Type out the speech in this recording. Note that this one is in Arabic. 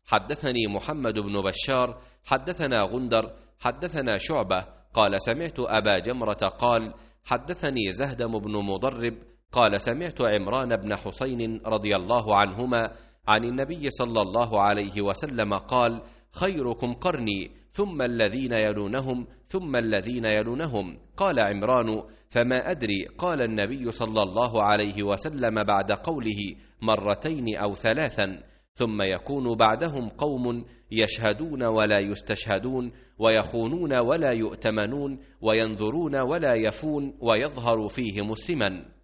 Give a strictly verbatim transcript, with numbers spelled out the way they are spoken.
حدثني محمد بن بشار حدثنا غندر حدثنا شعبة قال سمعت أبا جمرة قال حدثني زهدم بن مضرب قال سمعت عمران بن حسين رضي الله عنهما عن النبي صلى الله عليه وسلم قال خيركم قرني ثم الذين يلونهم ثم الذين يلونهم. قال عمران فما أدري قال النبي صلى الله عليه وسلم بعد قوله مرتين أو ثلاثا ثم يكون بعدهم قوم يشهدون ولا يستشهدون ويخونون ولا يؤتمنون وينظرون ولا يفون ويظهر فيهم السمن.